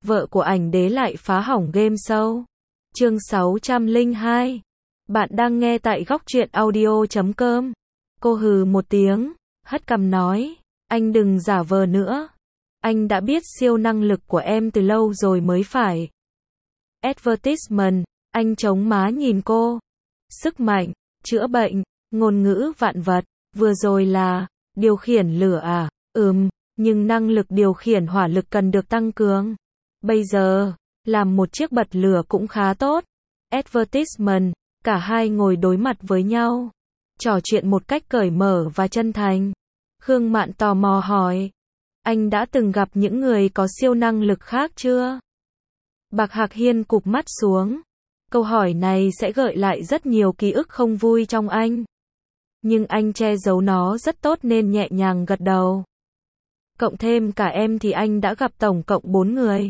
vợ của ảnh đế lại phá hỏng game show. Chương 602. Bạn đang nghe tại góc truyện audio.com. Cô hừ một tiếng, hất cằm nói, anh đừng giả vờ nữa. Anh đã biết siêu năng lực của em từ lâu rồi mới phải. Advertisement, anh chống má nhìn cô. Sức mạnh, chữa bệnh, ngôn ngữ vạn vật, vừa rồi là, điều khiển lửa à, nhưng năng lực điều khiển hỏa lực cần được tăng cường. Bây giờ, làm một chiếc bật lửa cũng khá tốt. Advertisement, cả hai ngồi đối mặt với nhau, trò chuyện một cách cởi mở và chân thành. Khương Mạn tò mò hỏi, anh đã từng gặp những người có siêu năng lực khác chưa? Bạc Hạc Hiên cụp mắt xuống. Câu hỏi này sẽ gợi lại rất nhiều ký ức không vui trong anh. Nhưng anh che giấu nó rất tốt nên nhẹ nhàng gật đầu. Cộng thêm cả em thì anh đã gặp tổng cộng 4 người.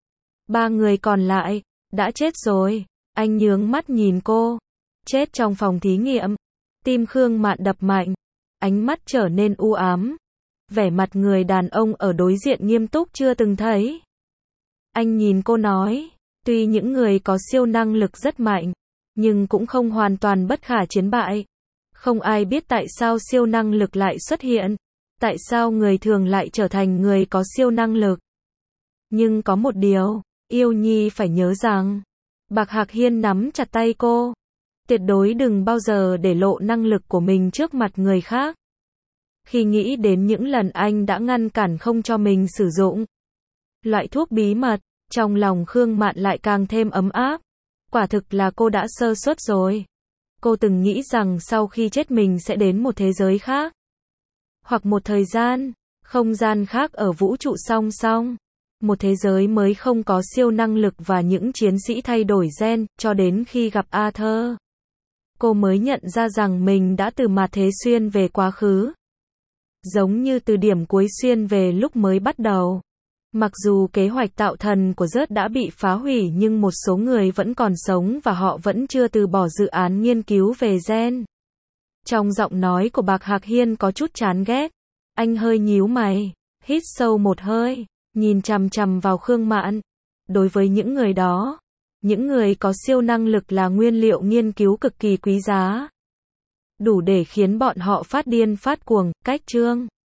3 người còn lại, đã chết rồi. Anh nhướng mắt nhìn cô. Chết trong phòng thí nghiệm. Tim Khương Mạn đập mạnh. Ánh mắt trở nên u ám. Vẻ mặt người đàn ông ở đối diện nghiêm túc chưa từng thấy. Anh nhìn cô nói, tuy những người có siêu năng lực rất mạnh, nhưng cũng không hoàn toàn bất khả chiến bại. Không ai biết tại sao siêu năng lực lại xuất hiện, tại sao người thường lại trở thành người có siêu năng lực. Nhưng có một điều, Yêu Nhi phải nhớ rằng, Bạc Hạc Hiên nắm chặt tay cô, tuyệt đối đừng bao giờ để lộ năng lực của mình trước mặt người khác. Khi nghĩ đến những lần anh đã ngăn cản không cho mình sử dụng loại thuốc bí mật, trong lòng Khương Mạn lại càng thêm ấm áp. Quả thực là cô đã sơ suất rồi. Cô từng nghĩ rằng sau khi chết mình sẽ đến một thế giới khác, hoặc một thời gian, không gian khác ở vũ trụ song song. Một thế giới mới không có siêu năng lực và những chiến sĩ thay đổi gen, cho đến khi gặp Arthur. Cô mới nhận ra rằng mình đã từ mà thế xuyên về quá khứ. Giống như từ điểm cuối xuyên về lúc mới bắt đầu. Mặc dù kế hoạch tạo thần của Rớt đã bị phá hủy nhưng một số người vẫn còn sống và họ vẫn chưa từ bỏ dự án nghiên cứu về gen. Trong giọng nói của Bạc Hạc Hiên có chút chán ghét. Anh hơi nhíu mày, hít sâu một hơi, nhìn chằm chằm vào Khương Mạn. Đối với những người đó, những người có siêu năng lực là nguyên liệu nghiên cứu cực kỳ quý giá. Đủ để khiến bọn họ phát điên phát cuồng. Cách chương